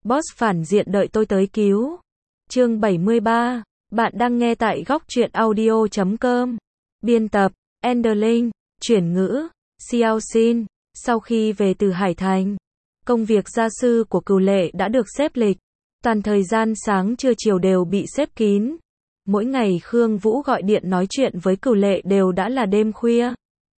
Boss phản diện đợi tôi tới cứu. Chương 73. Bạn đang nghe tại góc truyện audio.com. Biên tập Enderlin, chuyển ngữ Xiao Xin. Sau khi về từ Hải Thành, công việc gia sư của Cửu Lệ đã được xếp lịch. Toàn thời gian sáng trưa chiều đều bị xếp kín. Mỗi ngày Khương Vũ gọi điện nói chuyện với Cửu Lệ đều đã là đêm khuya.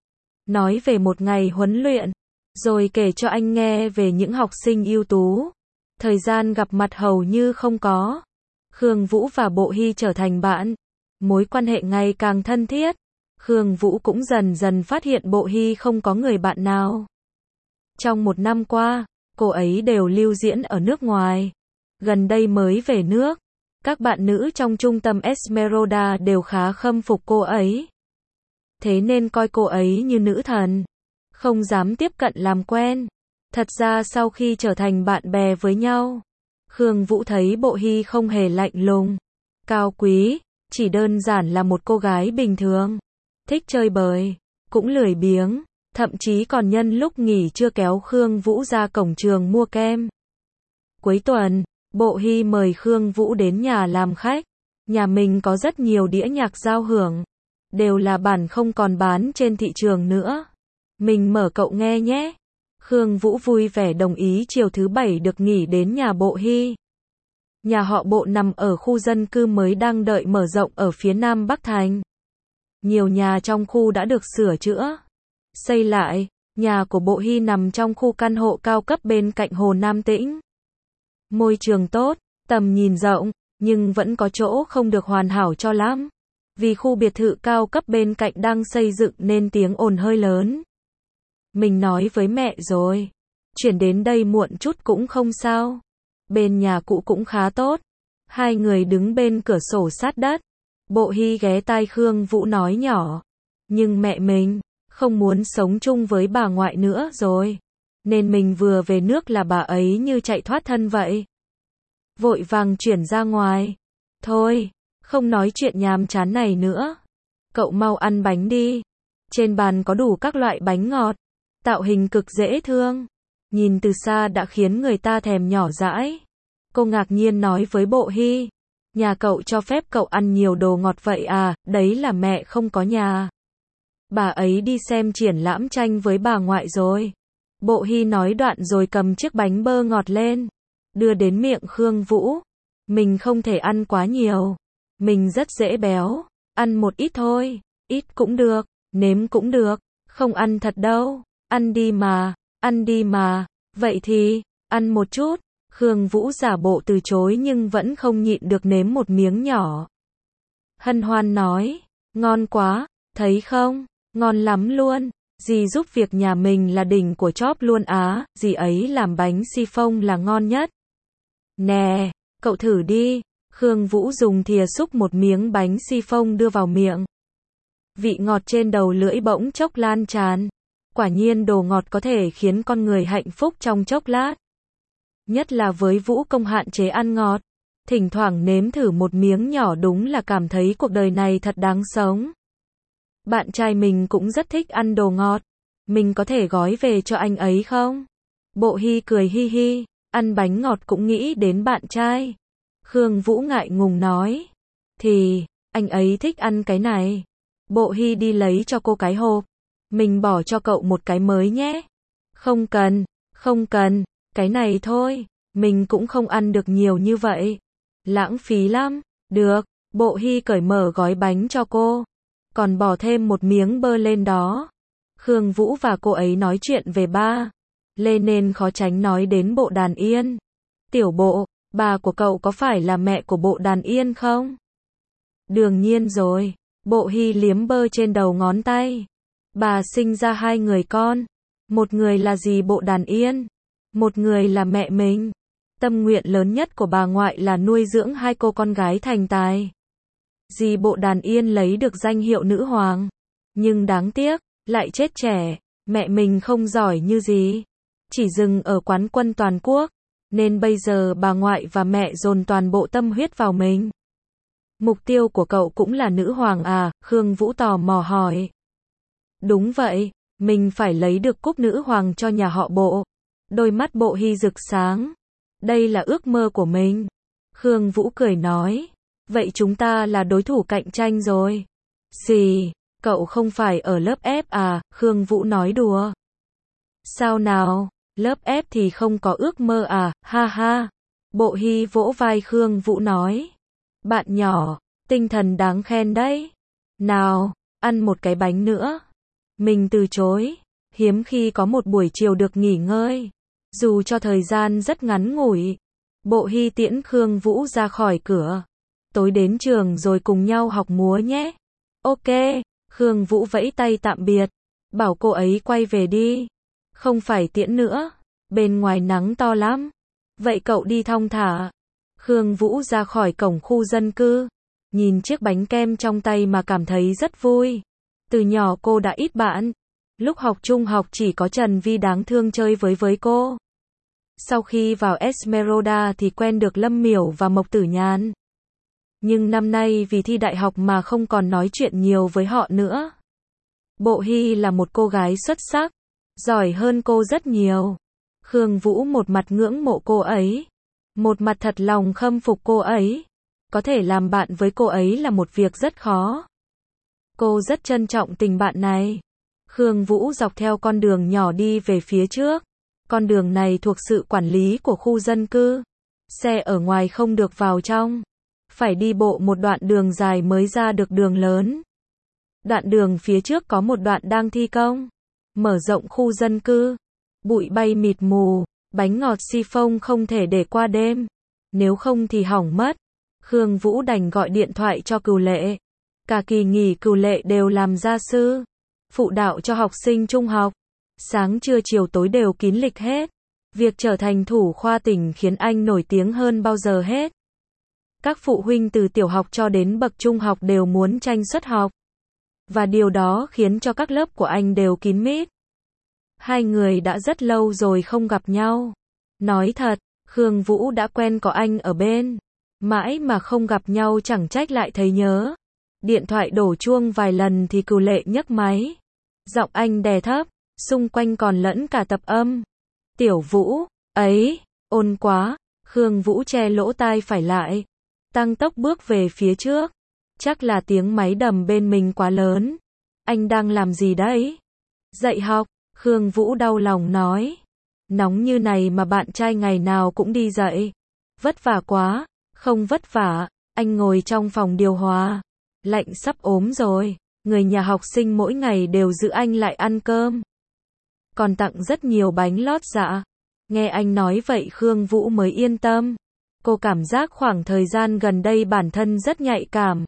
Nói về một ngày huấn luyện, rồi kể cho anh nghe về những học sinh ưu tú. Thời gian gặp mặt hầu như không có. Khương Vũ và Bộ Hy trở thành bạn. Mối quan hệ ngày càng thân thiết. Khương Vũ cũng dần dần phát hiện Bộ Hy không có người bạn nào. Trong một năm qua, cô ấy đều lưu diễn ở nước ngoài. Gần đây mới về nước. Các bạn nữ trong trung tâm Esmeralda đều khá khâm phục cô ấy. Thế nên coi cô ấy như nữ thần. Không dám tiếp cận làm quen. Thật ra sau khi trở thành bạn bè với nhau, Khương Vũ thấy Bộ Hy không hề lạnh lùng, cao quý, chỉ đơn giản là một cô gái bình thường, thích chơi bời, cũng lười biếng, thậm chí còn nhân lúc nghỉ trưa kéo Khương Vũ ra cổng trường mua kem. Cuối tuần, Bộ Hy mời Khương Vũ đến nhà làm khách. Nhà mình có rất nhiều đĩa nhạc giao hưởng, đều là bản không còn bán trên thị trường nữa. Mình mở cậu nghe nhé. Khương Vũ vui vẻ đồng ý chiều thứ Bảy được nghỉ đến nhà Bộ Hy. Nhà họ Bộ nằm ở khu dân cư mới đang đợi mở rộng ở phía nam Bắc Thành. Nhiều nhà trong khu đã được sửa chữa, xây lại. Nhà của Bộ Hy nằm trong khu căn hộ cao cấp bên cạnh Hồ Nam Tĩnh. Môi trường tốt, tầm nhìn rộng, nhưng vẫn có chỗ không được hoàn hảo cho lắm. Vì khu biệt thự cao cấp bên cạnh đang xây dựng nên tiếng ồn hơi lớn. Mình nói với mẹ rồi, chuyển đến đây muộn chút cũng không sao. Bên nhà cũ cũng khá tốt. Hai người đứng bên cửa sổ sát đất. Bộ Hy ghé tai Khương Vũ nói nhỏ. Nhưng mẹ mình không muốn sống chung với bà ngoại nữa rồi. Nên mình vừa về nước là bà ấy như chạy thoát thân vậy. Vội vàng chuyển ra ngoài. Thôi, không nói chuyện nhàm chán này nữa. Cậu mau ăn bánh đi. Trên bàn có đủ các loại bánh ngọt. Tạo hình cực dễ thương. Nhìn từ xa đã khiến người ta thèm nhỏ dãi. Cô ngạc nhiên nói với Bộ Hy. Nhà cậu cho phép cậu ăn nhiều đồ ngọt vậy à? Đấy là mẹ không có nhà. Bà ấy đi xem triển lãm tranh với bà ngoại rồi. Bộ Hy nói đoạn rồi cầm chiếc bánh bơ ngọt lên. Đưa đến miệng Khương Vũ. Mình không thể ăn quá nhiều. Mình rất dễ béo. Ăn một ít thôi. Ít cũng được. Nếm cũng được. Không ăn thật đâu. Ăn đi mà. Ăn đi mà. Vậy thì, ăn một chút. Khương Vũ giả bộ từ chối nhưng vẫn không nhịn được nếm một miếng nhỏ. Hân hoan nói. Ngon quá. Thấy không? Ngon lắm luôn. Dì giúp việc nhà mình là đỉnh của chóp luôn á. Dì ấy làm bánh siphon là ngon nhất. Nè, cậu thử đi. Khương Vũ dùng thìa xúc một miếng bánh siphon đưa vào miệng. Vị ngọt trên đầu lưỡi bỗng chốc lan tràn. Quả nhiên đồ ngọt có thể khiến con người hạnh phúc trong chốc lát. Nhất là với Vũ Công hạn chế ăn ngọt. Thỉnh thoảng nếm thử một miếng nhỏ đúng là cảm thấy cuộc đời này thật đáng sống. Bạn trai mình cũng rất thích ăn đồ ngọt. Mình có thể gói về cho anh ấy không? Bộ Hy cười hi hi. Ăn bánh ngọt cũng nghĩ đến bạn trai. Khương Vũ ngại ngùng nói. Thì, anh ấy thích ăn cái này. Bộ Hy đi lấy cho cô cái hộp. Mình bỏ cho cậu một cái mới nhé. Không cần, không cần. Cái này thôi. Mình cũng không ăn được nhiều như vậy. Lãng phí lắm. Được. Bộ Hy cởi mở gói bánh cho cô. Còn bỏ thêm một miếng bơ lên đó. Khương Vũ và cô ấy nói chuyện về ba Lê nên khó tránh nói đến Bộ Đàn Yên. Tiểu Bộ, bà của cậu có phải là mẹ của Bộ Đàn Yên không? Đương nhiên rồi. Bộ Hy liếm bơ trên đầu ngón tay. Bà sinh ra hai người con. Một người là dì Bộ Đàn Yên. Một người là mẹ mình. Tâm nguyện lớn nhất của bà ngoại là nuôi dưỡng hai cô con gái thành tài. Dì Bộ Đàn Yên lấy được danh hiệu nữ hoàng. Nhưng đáng tiếc, lại chết trẻ. Mẹ mình không giỏi như dì. Chỉ dừng ở quán quân toàn quốc. Nên bây giờ bà ngoại và mẹ dồn toàn bộ tâm huyết vào mình. Mục tiêu của cậu cũng là nữ hoàng à? Khương Vũ tò mò hỏi. Đúng vậy, mình phải lấy được cúp nữ hoàng cho nhà họ Bộ. Đôi mắt Bộ Hy rực sáng. Đây là ước mơ của mình. Khương Vũ cười nói. Vậy chúng ta là đối thủ cạnh tranh rồi. Gì? Cậu không phải ở lớp F à? Khương Vũ nói đùa. Sao nào? Lớp F thì không có ước mơ à? Ha ha. Bộ Hy vỗ vai Khương Vũ nói. Bạn nhỏ, tinh thần đáng khen đấy. Nào, ăn một cái bánh nữa. Mình từ chối. Hiếm khi có một buổi chiều được nghỉ ngơi. Dù cho thời gian rất ngắn ngủi. Bộ Hy tiễn Khương Vũ ra khỏi cửa. Tối đến trường rồi cùng nhau học múa nhé. Ok. Khương Vũ vẫy tay tạm biệt. Bảo cô ấy quay về đi. Không phải tiễn nữa. Bên ngoài nắng to lắm. Vậy cậu đi thong thả. Khương Vũ ra khỏi cổng khu dân cư. Nhìn chiếc bánh kem trong tay mà cảm thấy rất vui. Từ nhỏ cô đã ít bạn. Lúc học trung học chỉ có Trần Vi đáng thương chơi với cô. Sau khi vào Esmeralda thì quen được Lâm Miểu và Mộc Tử Nhàn. Nhưng năm nay vì thi đại học mà không còn nói chuyện nhiều với họ nữa. Bộ Hy là một cô gái xuất sắc, giỏi hơn cô rất nhiều. Khương Vũ một mặt ngưỡng mộ cô ấy, một mặt thật lòng khâm phục cô ấy. Có thể làm bạn với cô ấy là một việc rất khó. Cô rất trân trọng tình bạn này. Khương Vũ dọc theo con đường nhỏ đi về phía trước. Con đường này thuộc sự quản lý của khu dân cư. Xe ở ngoài không được vào trong. Phải đi bộ một đoạn đường dài mới ra được đường lớn. Đoạn đường phía trước có một đoạn đang thi công. Mở rộng khu dân cư. Bụi bay mịt mù. Bánh ngọt si phông không thể để qua đêm. Nếu không thì hỏng mất. Khương Vũ đành gọi điện thoại cho Cửu Lệ. Cả kỳ nghỉ Cửu Lệ đều làm gia sư. Phụ đạo cho học sinh trung học. Sáng trưa chiều tối đều kín lịch hết. Việc trở thành thủ khoa tỉnh khiến anh nổi tiếng hơn bao giờ hết. Các phụ huynh từ tiểu học cho đến bậc trung học đều muốn tranh suất học. Và điều đó khiến cho các lớp của anh đều kín mít. Hai người đã rất lâu rồi không gặp nhau. Nói thật, Khương Vũ đã quen có anh ở bên. Mãi mà không gặp nhau chẳng trách lại thấy nhớ. Điện thoại đổ chuông vài lần thì Cửu Lệ nhấc máy. Giọng anh đè thấp, xung quanh còn lẫn cả tập âm. Tiểu Vũ, ấy, ồn quá. Khương Vũ che lỗ tai phải lại. Tăng tốc bước về phía trước. Chắc là tiếng máy đầm bên mình quá lớn. Anh đang làm gì đấy? Dạy học, Khương Vũ đau lòng nói. Nóng như này mà bạn trai ngày nào cũng đi dạy. Vất vả quá. Không vất vả, anh ngồi trong phòng điều hòa. Lạnh sắp ốm rồi. Người nhà học sinh mỗi ngày đều giữ anh lại ăn cơm. Còn tặng rất nhiều bánh lót dạ. Nghe anh nói vậy Khương Vũ mới yên tâm. Cô cảm giác khoảng thời gian gần đây bản thân rất nhạy cảm.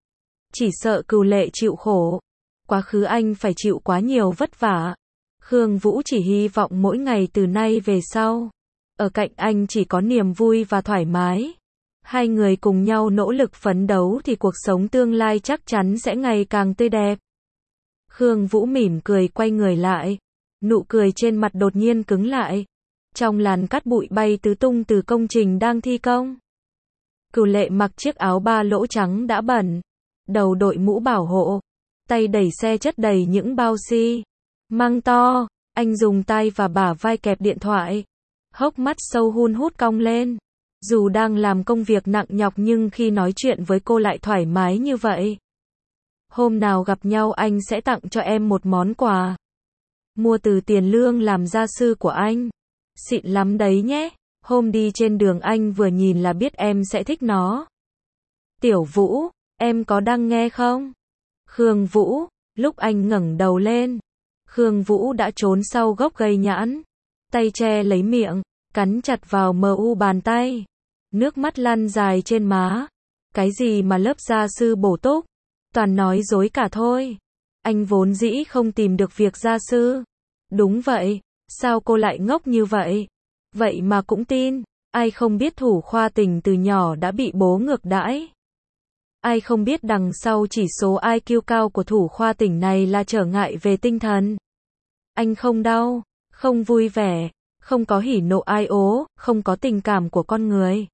Chỉ sợ Cửu Lệ chịu khổ. Quá khứ anh phải chịu quá nhiều vất vả. Khương Vũ chỉ hy vọng mỗi ngày từ nay về sau. Ở cạnh anh chỉ có niềm vui và thoải mái. Hai người cùng nhau nỗ lực phấn đấu thì cuộc sống tương lai chắc chắn sẽ ngày càng tươi đẹp. Khương Vũ mỉm cười quay người lại. Nụ cười trên mặt đột nhiên cứng lại. Trong làn cát bụi bay tứ tung từ công trình đang thi công. Cửu Lệ mặc chiếc áo ba lỗ trắng đã bẩn. Đầu đội mũ bảo hộ. Tay đẩy xe chất đầy những bao xi măng to. Anh dùng tay và bả vai kẹp điện thoại. Hốc mắt sâu hun hút cong lên. Dù đang làm công việc nặng nhọc nhưng khi nói chuyện với cô lại thoải mái như vậy. Hôm nào gặp nhau anh sẽ tặng cho em một món quà. Mua từ tiền lương làm gia sư của anh. Xịn lắm đấy nhé. Hôm đi trên đường anh vừa nhìn là biết em sẽ thích nó. Tiểu Vũ, em có đang nghe không? Khương Vũ, lúc anh ngẩng đầu lên. Khương Vũ đã trốn sau gốc cây nhãn. Tay che lấy miệng, cắn chặt vào mu bàn tay. Nước mắt lăn dài trên má. Cái gì mà lớp gia sư bổ túc. Toàn nói dối cả thôi. Anh vốn dĩ không tìm được việc gia sư. Đúng vậy. Sao cô lại ngốc như vậy? Vậy mà cũng tin. Ai không biết thủ khoa tỉnh từ nhỏ đã bị bố ngược đãi. Ai không biết đằng sau chỉ số IQ cao của thủ khoa tỉnh này là trở ngại về tinh thần. Anh không đau, không vui vẻ, không có hỉ nộ ai ố, không có tình cảm của con người.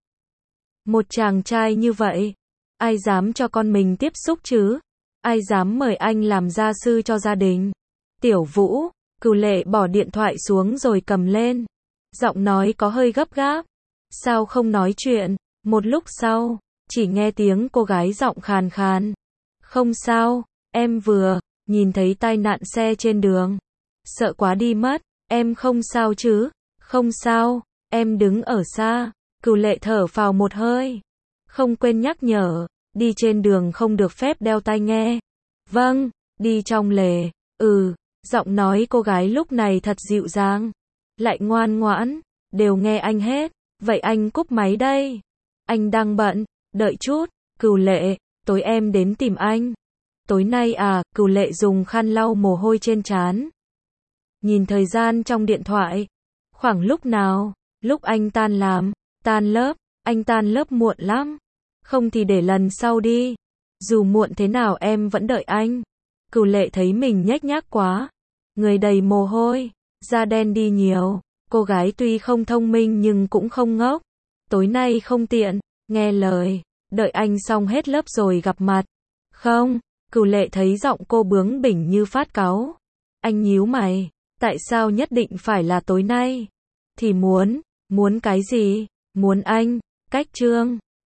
Một chàng trai như vậy, ai dám cho con mình tiếp xúc chứ? Ai dám mời anh làm gia sư cho gia đình? Tiểu Vũ, Cửu Lệ bỏ điện thoại xuống rồi cầm lên. Giọng nói có hơi gấp gáp. sao không nói chuyện? Một lúc sau, chỉ nghe tiếng cô gái giọng khàn khàn. Không sao, em vừa nhìn thấy tai nạn xe trên đường. Sợ quá đi mất, em không sao chứ? Không sao, em đứng ở xa. Cửu Lệ thở phào một hơi. Không quên nhắc nhở, đi trên đường không được phép đeo tai nghe. Vâng, đi trong lề. Giọng nói cô gái lúc này thật dịu dàng, lại ngoan ngoãn, đều nghe anh hết. Vậy anh cúp máy đây. Anh đang bận, đợi chút. Cửu Lệ, tối em đến tìm anh. Tối nay à? Cửu Lệ dùng khăn lau mồ hôi trên trán. Nhìn thời gian trong điện thoại. Khoảng lúc nào? Lúc anh tan làm, tan lớp. Anh tan lớp muộn lắm. Không thì để lần sau đi. Dù muộn thế nào em vẫn đợi anh. Cửu Lệ thấy mình nhếch nhác quá. Người đầy mồ hôi, da đen đi nhiều. Cô gái tuy không thông minh nhưng cũng không ngốc. Tối nay không tiện, nghe lời. Đợi anh xong hết lớp rồi gặp mặt. Không, Cửu Lệ thấy giọng cô bướng bỉnh như phát cáu. Anh nhíu mày. Tại sao nhất định phải là tối nay? Thì muốn cái gì? Muốn anh, cách Trương.